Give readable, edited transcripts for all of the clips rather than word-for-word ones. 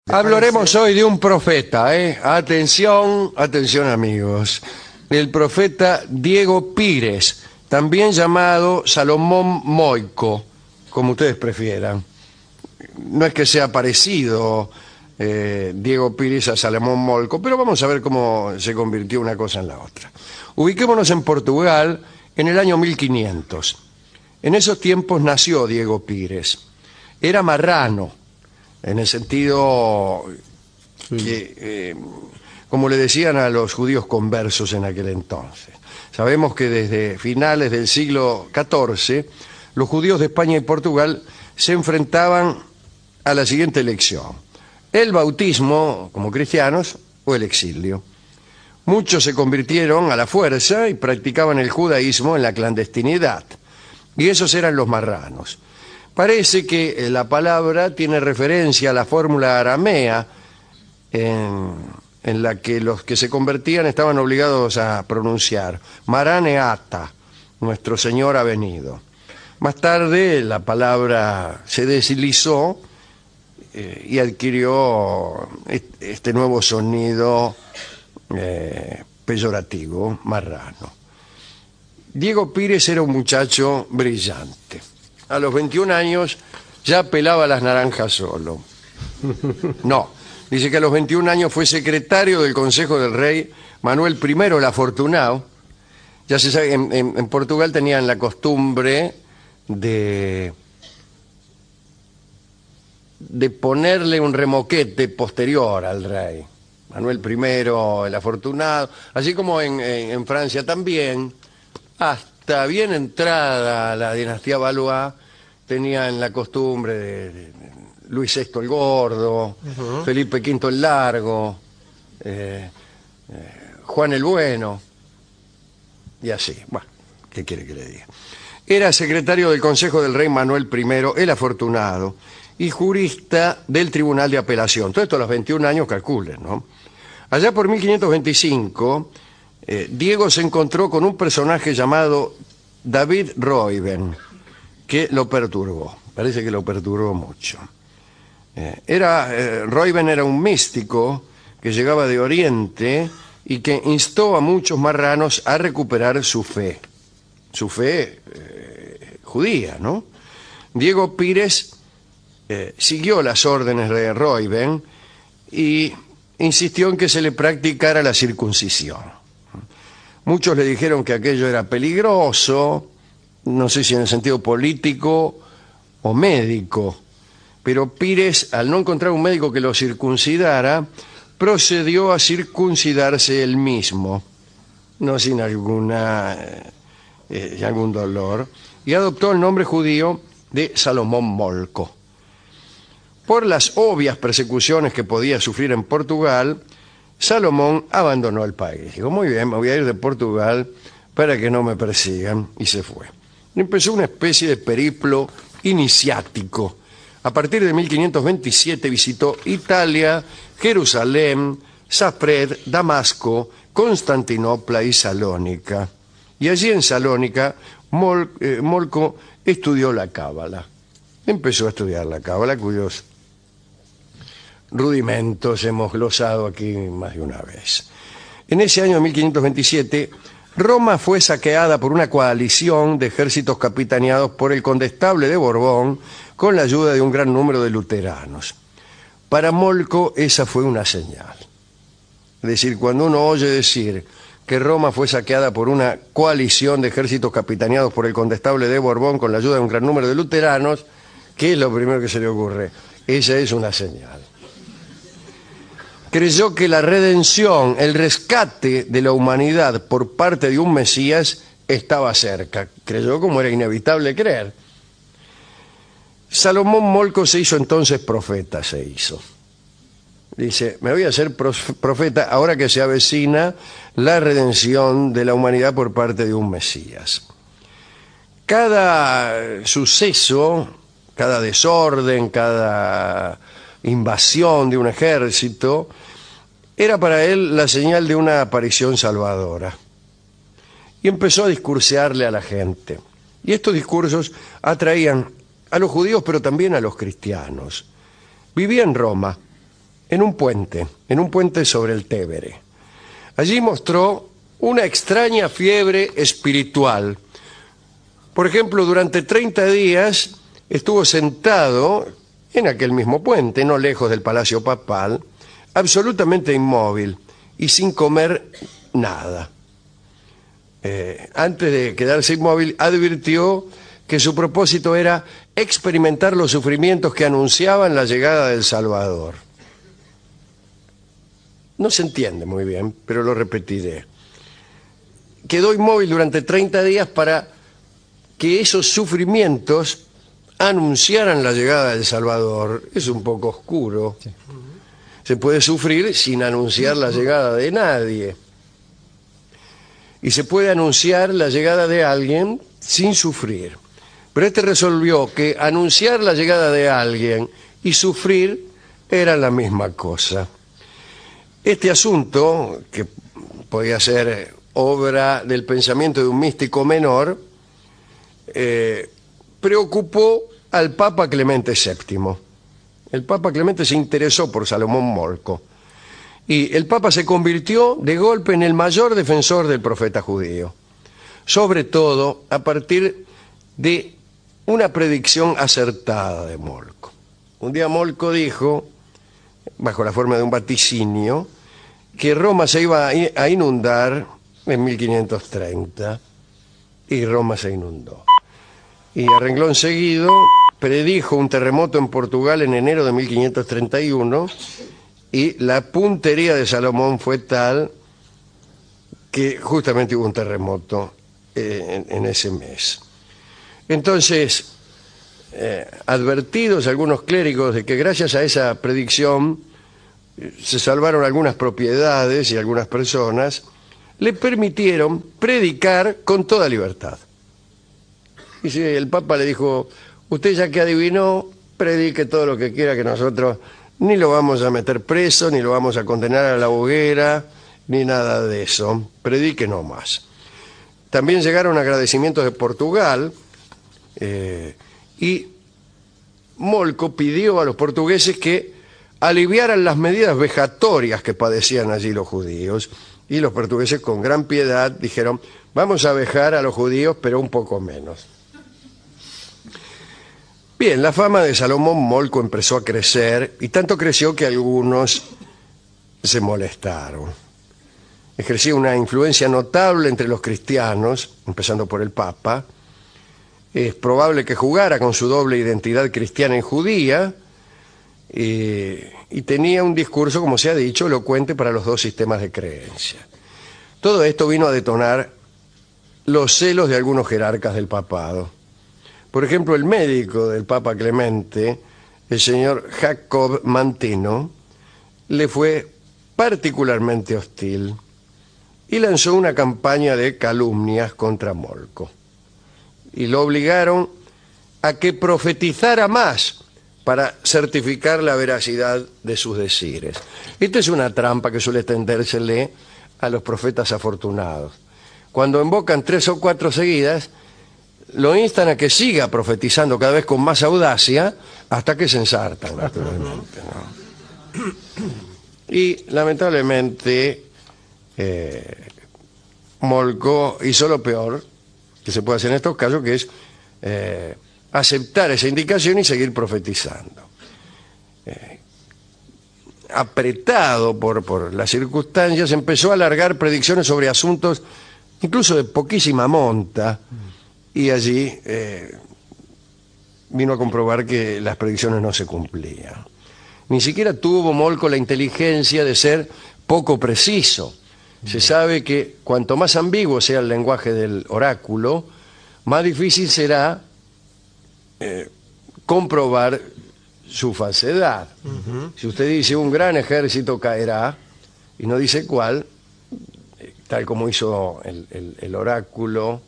Hablaremos hoy de un profeta, ¿eh? Atención, atención amigos. El profeta Diego Pires, también llamado Salomón Moico, como ustedes prefieran. No es que sea parecido Diego Pires a Salomón Moico, pero vamos a ver cómo se convirtió una cosa en la otra. Ubiquémonos en Portugal en el año 1500. En esos tiempos nació Diego Pires. Era marrano, en el sentido que, como le decían a los judíos conversos en aquel entonces. Sabemos que desde finales del siglo XIV, los judíos de España y Portugal se enfrentaban a la siguiente elección: el bautismo como cristianos o el exilio. Muchos se convirtieron a la fuerza y practicaban el judaísmo en la clandestinidad. Y esos eran los marranos. Parece que la palabra tiene referencia a la fórmula aramea en la que los que se convertían estaban obligados a pronunciar Maraneata, nuestro Señor ha venido. Más tarde la palabra se deslizó y adquirió este nuevo sonido peyorativo, marrano. Diego Pires era un muchacho brillante. A los 21 años ya pelaba las naranjas solo. No, dice que a los 21 años fue secretario del Consejo del Rey Manuel I el Afortunado. Ya se sabe, en Portugal tenían la costumbre de ponerle un remoquete posterior al rey. Manuel I el Afortunado, así como en Francia también. Hasta bien entrada la dinastía Valois tenían la costumbre de Luis VI el Gordo, Felipe V el Largo, Juan el Bueno, y así. Bueno, ¿qué quiere que le diga? Era secretario del Consejo del Rey Manuel I el Afortunado y jurista del Tribunal de Apelación. Todo esto a los 21 años, calculen, ¿no? Allá por 1525... Diego se encontró con un personaje llamado David Royben, que lo perturbó. Parece que lo perturbó mucho. Royben era un místico que llegaba de Oriente y que instó a muchos marranos a recuperar su fe judía, ¿no? Diego Pires siguió las órdenes de Royben y insistió en que se le practicara la circuncisión. Muchos le dijeron que aquello era peligroso, no sé si en el sentido político o médico, pero Pires, al no encontrar un médico que lo circuncidara, procedió a circuncidarse él mismo, no sin algún dolor, y adoptó el nombre judío de Salomón Moico. Por las obvias persecuciones que podía sufrir en Portugal, Salomón abandonó el país. Dijo, muy bien, me voy a ir de Portugal para que no me persigan, y se fue. Empezó una especie de periplo iniciático. A partir de 1527 visitó Italia, Jerusalén, Sapred, Damasco, Constantinopla y Salónica. Y allí en Salónica, Moico estudió la Cábala. Empezó a estudiar la Cábala, cuyos rudimentos hemos glosado aquí más de una vez. En ese año 1527, Roma fue saqueada por una coalición de ejércitos capitaneados por el condestable de Borbón con la ayuda de un gran número de luteranos. Para Moico esa fue una señal. Es decir, cuando uno oye decir que Roma fue saqueada por una coalición de ejércitos capitaneados por el condestable de Borbón con la ayuda de un gran número de luteranos, ¿qué es lo primero que se le ocurre? Esa es una señal. Creyó que la redención, el rescate de la humanidad por parte de un Mesías estaba cerca. Creyó como era inevitable creer. Salomón Moico se hizo entonces profeta, Dice, me voy a hacer profeta ahora que se avecina la redención de la humanidad por parte de un Mesías. Cada suceso, cada desorden, cada invasión de un ejército, era para él la señal de una aparición salvadora. Y empezó a discursearle a la gente. Y estos discursos atraían a los judíos, pero también a los cristianos. Vivía en Roma, en un puente sobre el Tévere. Allí mostró una extraña fiebre espiritual. Por ejemplo, durante 30 días estuvo sentado en aquel mismo puente, no lejos del Palacio Papal, absolutamente inmóvil y sin comer nada. Antes de quedarse inmóvil, advirtió que su propósito era experimentar los sufrimientos que anunciaban la llegada del Salvador. No se entiende muy bien, pero lo repetiré. Quedó inmóvil durante 30 días para que esos sufrimientos anunciaran la llegada del Salvador. Es un poco oscuro. Sí. Se puede sufrir sin anunciar la llegada de nadie. Y se puede anunciar la llegada de alguien sin sufrir. Pero este resolvió que anunciar la llegada de alguien y sufrir era la misma cosa. Este asunto, que podía ser obra del pensamiento de un místico menor, preocupó al Papa Clemente VII. El Papa Clemente se interesó por Salomón Moltko. Y el Papa se convirtió de golpe en el mayor defensor del profeta judío. Sobre todo a partir de una predicción acertada de Moltko. Un día Moltko dijo, bajo la forma de un vaticinio, que Roma se iba a inundar en 1530, y Roma se inundó. Y a renglón seguido predijo un terremoto en Portugal en enero de 1531, y la puntería de Salomón fue tal que justamente hubo un terremoto en ese mes. Entonces, advertidos algunos clérigos de que gracias a esa predicción se salvaron algunas propiedades y algunas personas, le permitieron predicar con toda libertad. Y si el Papa le dijo, usted ya que adivinó, predique todo lo que quiera, que nosotros ni lo vamos a meter preso, ni lo vamos a condenar a la hoguera, ni nada de eso. Predique nomás. También llegaron agradecimientos de Portugal, y Moltko pidió a los portugueses que aliviaran las medidas vejatorias que padecían allí los judíos, y los portugueses con gran piedad dijeron, vamos a vejar a los judíos, pero un poco menos. Bien, la fama de Salomón Moltko empezó a crecer, y tanto creció que algunos se molestaron. Ejercía una influencia notable entre los cristianos, empezando por el Papa. Es probable que jugara con su doble identidad cristiana y judía, y tenía un discurso, como se ha dicho, elocuente para los dos sistemas de creencia. Todo esto vino a detonar los celos de algunos jerarcas del papado. Por ejemplo, el médico del Papa Clemente, el señor Jacob Manteno, le fue particularmente hostil y lanzó una campaña de calumnias contra Moltko. Y lo obligaron a que profetizara más para certificar la veracidad de sus decires. Esta es una trampa que suele tendérsele a los profetas afortunados. Cuando invocan 3 o 4 seguidas, lo instan a que siga profetizando cada vez con más audacia hasta que se ensartan, naturalmente, ¿no? Y lamentablemente Moltko hizo lo peor que se puede hacer en estos casos, que es aceptar esa indicación y seguir profetizando. Apretado por las circunstancias, empezó a alargar predicciones sobre asuntos incluso de poquísima monta, y allí vino a comprobar que las predicciones no se cumplían. Ni siquiera tuvo Moltko la inteligencia de ser poco preciso. Se sabe que cuanto más ambiguo sea el lenguaje del oráculo, más difícil será comprobar su falsedad. Si usted dice un gran ejército caerá y no dice cuál, tal como hizo el oráculo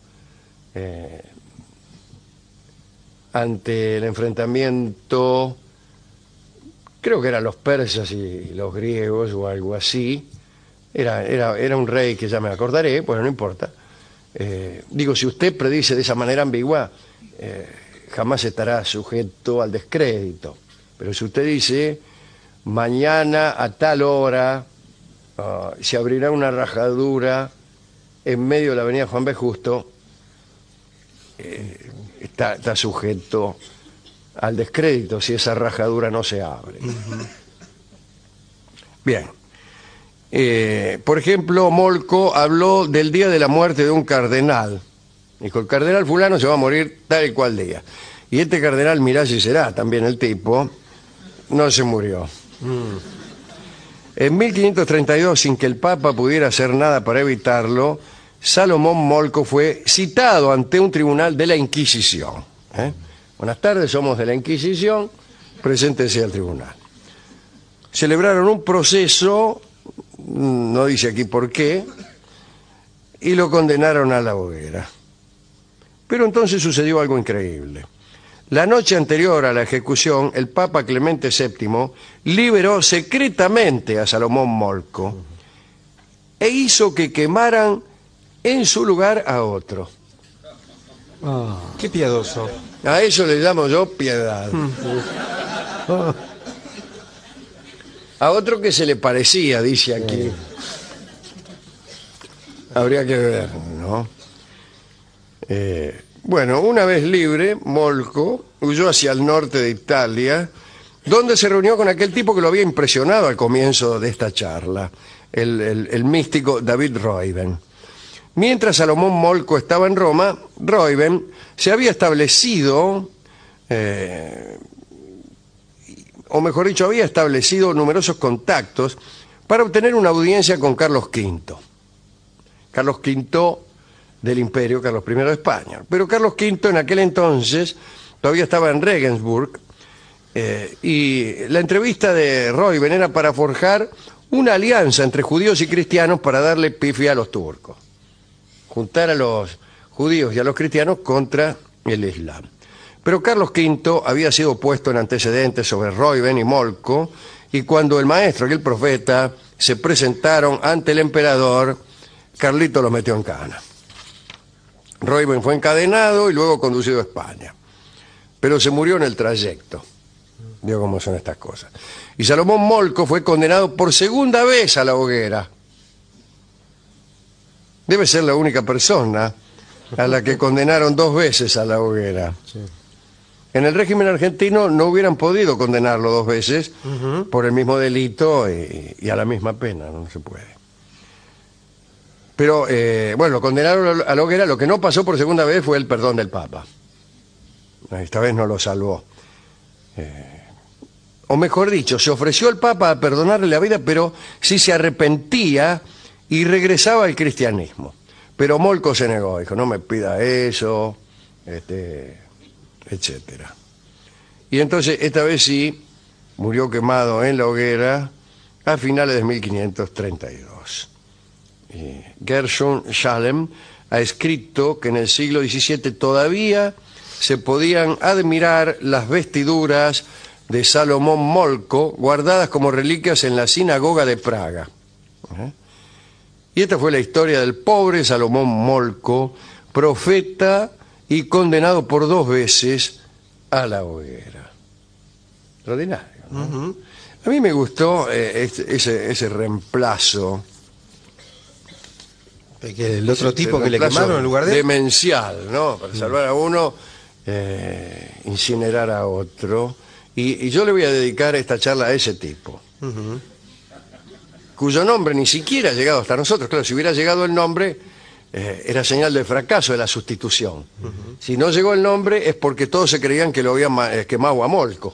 ante el enfrentamiento, creo que eran los persas y los griegos o algo así. Era un rey que ya me acordaré, pues no importa. Digo, si usted predice de esa manera ambigua, jamás estará sujeto al descrédito. Pero si usted dice mañana a tal hora se abrirá una rajadura en medio de la avenida Juan B. Justo, está sujeto al descrédito si esa rajadura no se abre. Bien. Por ejemplo, Moltko habló del día de la muerte de un cardenal. Dijo, el cardenal fulano se va a morir tal y cual día. Y este cardenal, mirá si será también el tipo, no se murió. En 1532, sin que el Papa pudiera hacer nada para evitarlo, Salomón Moltko fue citado ante un tribunal de la Inquisición. Buenas tardes, somos de la Inquisición, preséntese al tribunal. Celebraron un proceso, no dice aquí por qué, y lo condenaron a la hoguera. Pero entonces sucedió algo increíble. La noche anterior a la ejecución, el Papa Clemente VII liberó secretamente a Salomón Moltko e hizo que quemaran en su lugar a otro. Qué piadoso. A eso le llamo yo piedad. A otro que se le parecía, dice aquí. Habría que ver, ¿no? Bueno, una vez libre, Moltko huyó hacia el norte de Italia, donde se reunió con aquel tipo que lo había impresionado al comienzo de esta charla, el místico David Reuben. Mientras Salomón Moltko estaba en Roma, Reuben se había establecido, o mejor dicho, había establecido numerosos contactos para obtener una audiencia con Carlos V. Carlos V del Imperio, Carlos I de España. Pero Carlos V en aquel entonces todavía estaba en Regensburg, y la entrevista de Reuben era para forjar una alianza entre judíos y cristianos para darle pifia a los turcos. Juntar a los judíos y a los cristianos contra el Islam. Pero Carlos V había sido puesto en antecedentes sobre Reuben y Moltko, y cuando el maestro y el profeta se presentaron ante el emperador, Carlito los metió en cana. Reuben fue encadenado y luego conducido a España. Pero se murió en el trayecto. Digo cómo son estas cosas. Y Salomón Moltko fue condenado por segunda vez a la hoguera. Debe ser la única persona a la que condenaron 2 veces a la hoguera. Sí. En el régimen argentino no hubieran podido condenarlo 2 veces por el mismo delito y a la misma pena, no se puede. Pero, bueno, lo condenaron a la hoguera. Lo que no pasó por segunda vez fue el perdón del Papa. Esta vez no lo salvó. O mejor dicho, se ofreció el Papa a perdonarle la vida, pero si se arrepentía y regresaba al cristianismo. Pero Moltko se negó, dijo, no me pida eso, etcétera. Y entonces, esta vez sí, murió quemado en la hoguera a finales de 1532. Gershon Schalem ha escrito que en el siglo XVII todavía se podían admirar las vestiduras de Salomón Moltko guardadas como reliquias en la sinagoga de Praga. Y esta fue la historia del pobre Salomón Moltko, profeta y condenado por 2 veces a la hoguera. Extraordinario, ¿no? A mí me gustó ese reemplazo. El otro tipo que le quemaron en lugar de él. Demencial, ¿no? Para salvar a uno, incinerar a otro. Y yo le voy a dedicar esta charla a ese tipo. Cuyo nombre ni siquiera ha llegado hasta nosotros. Claro, si hubiera llegado el nombre, era señal de fracaso de la sustitución. Si no llegó el nombre es porque todos se creían que lo habían quemado a Moltko.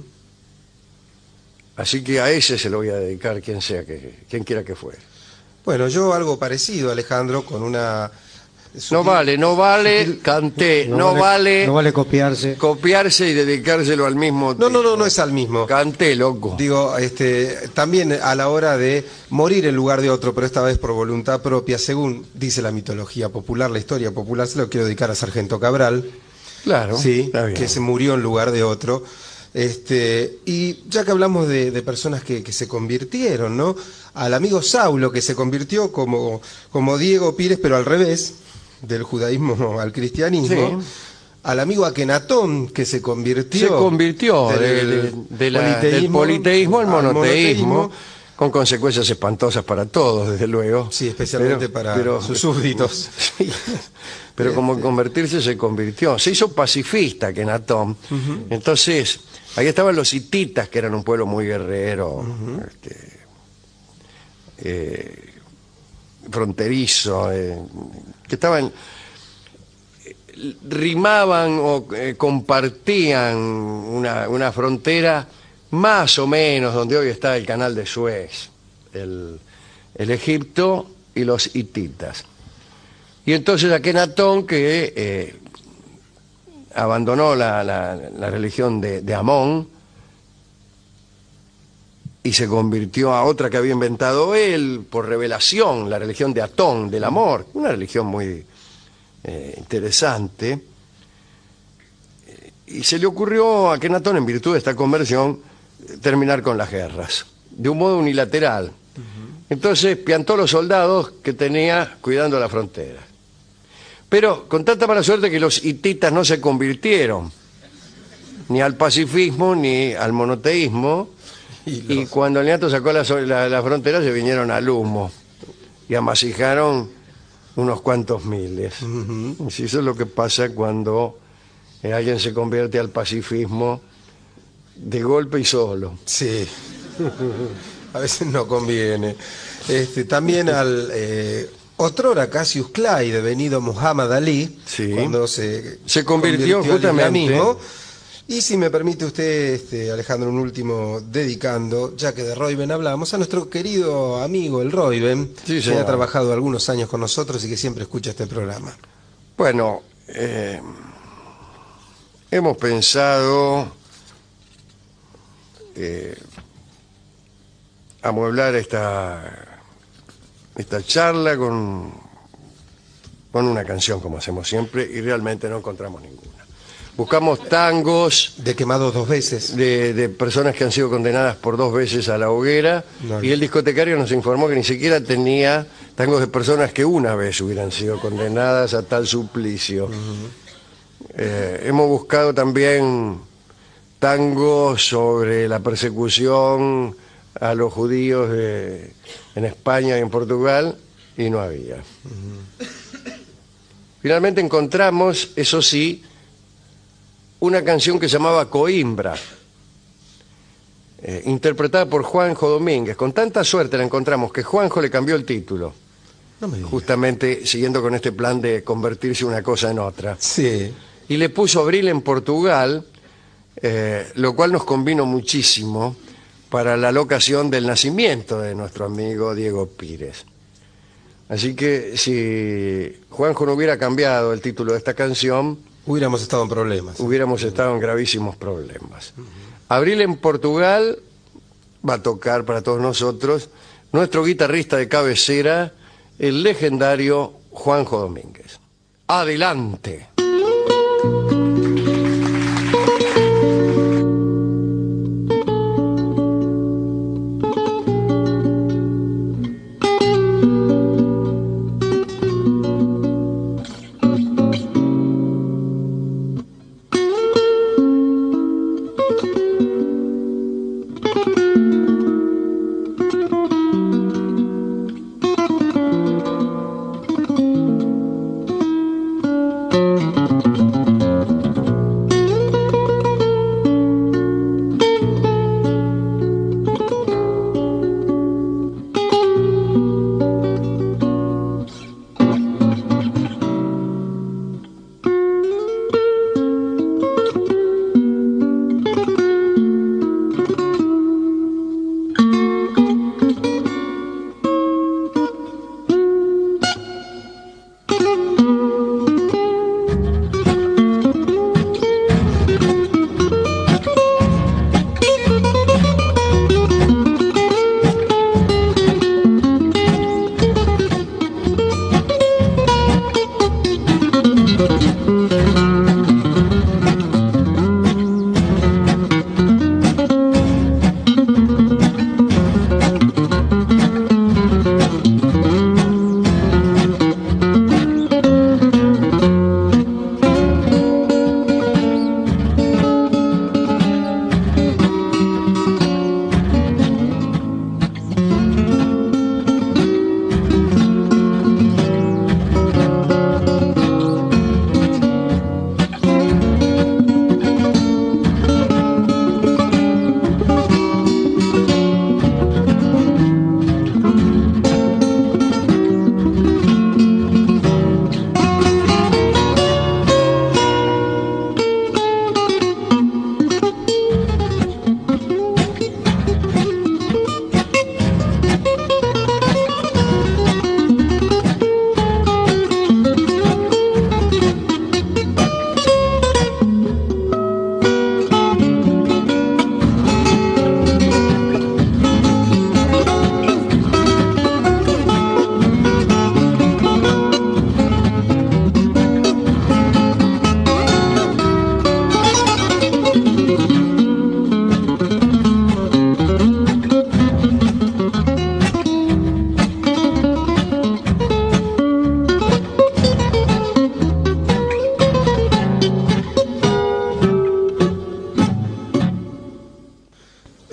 Así que a ese se lo voy a dedicar, quien quiera que fuera. Bueno, yo algo parecido, Alejandro, con una... No vale, canté, no vale copiarse y dedicárselo al mismo tipo. No es al mismo. Canté, loco. Digo, también a la hora de morir en lugar de otro, pero esta vez por voluntad propia, según dice la mitología popular, la historia popular, se lo quiero dedicar a Sargento Cabral. Claro, sí, que se murió en lugar de otro. Y ya que hablamos de personas que se convirtieron, ¿no? Al amigo Saulo, que se convirtió como Diego Pires, pero al revés, del judaísmo al cristianismo. Sí. al amigo Akenatón, que se convirtió... Se convirtió del politeísmo al monoteísmo, con consecuencias espantosas para todos, desde luego. Sí, especialmente para sus súbditos. Sí, pero como convertirse se convirtió. Se hizo pacifista Akenatón. Entonces, ahí estaban los hititas, que eran un pueblo muy guerrero, fronterizo, que estaban... rimaban o compartían una frontera más o menos donde hoy está el canal de Suez, el Egipto y los hititas. Y entonces Akenatón, que abandonó la religión de Amón y se convirtió a otra que había inventado él por revelación, la religión de Atón, del amor, una religión muy interesante, y se le ocurrió a Akenatón, en virtud de esta conversión, terminar con las guerras de un modo unilateral. Entonces piantó los soldados que tenía cuidando la frontera, pero con tanta mala suerte que los hititas no se convirtieron ni al pacifismo ni al monoteísmo, y cuando el Niato sacó la frontera se vinieron al humo y amasijaron unos cuantos miles. Y eso es lo que pasa cuando alguien se convierte al pacifismo de golpe y solo. Sí, a veces no conviene. También al otrora Cassius Clay, devenido Muhammad Ali, sí, cuando se convirtió justamente. Y si me permite usted, Alejandro, un último dedicando, ya que de Roiben hablamos, a nuestro querido amigo el Roiben, sí, que ha trabajado algunos años con nosotros y que siempre escucha este programa. Bueno, hemos pensado amueblar esta charla con una canción, como hacemos siempre, y realmente no encontramos ninguna. Buscamos tangos de quemados 2 veces, de personas que han sido condenadas por 2 veces a la hoguera, y el discotecario nos informó que ni siquiera tenía tangos de personas que una vez hubieran sido condenadas a tal suplicio. Hemos buscado también tangos sobre la persecución a los judíos en España y en Portugal, y no había. Finalmente encontramos, eso sí, una canción que se llamaba Coimbra, interpretada por Juanjo Domínguez. Con tanta suerte la encontramos que Juanjo le cambió el título, justamente siguiendo con este plan de convertirse una cosa en otra. Sí. Y le puso Abril en Portugal, lo cual nos convino muchísimo para la locación del nacimiento de nuestro amigo Diego Pires. Así que si Juanjo no hubiera cambiado el título de esta canción, hubiéramos estado en problemas. Hubiéramos estado en gravísimos problemas. Abril en Portugal va a tocar para todos nosotros nuestro guitarrista de cabecera, el legendario Juanjo Domínguez. ¡Adelante!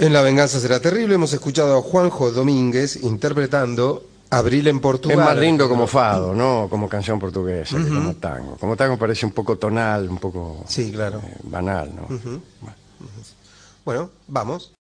En La venganza será terrible hemos escuchado a Juanjo Domínguez interpretando Abril en Portugal. Es más lindo como fado, ¿no? Como canción portuguesa, que como tango. Como tango parece un poco tonal, un poco Sí, claro. banal, ¿no? Bueno, vamos.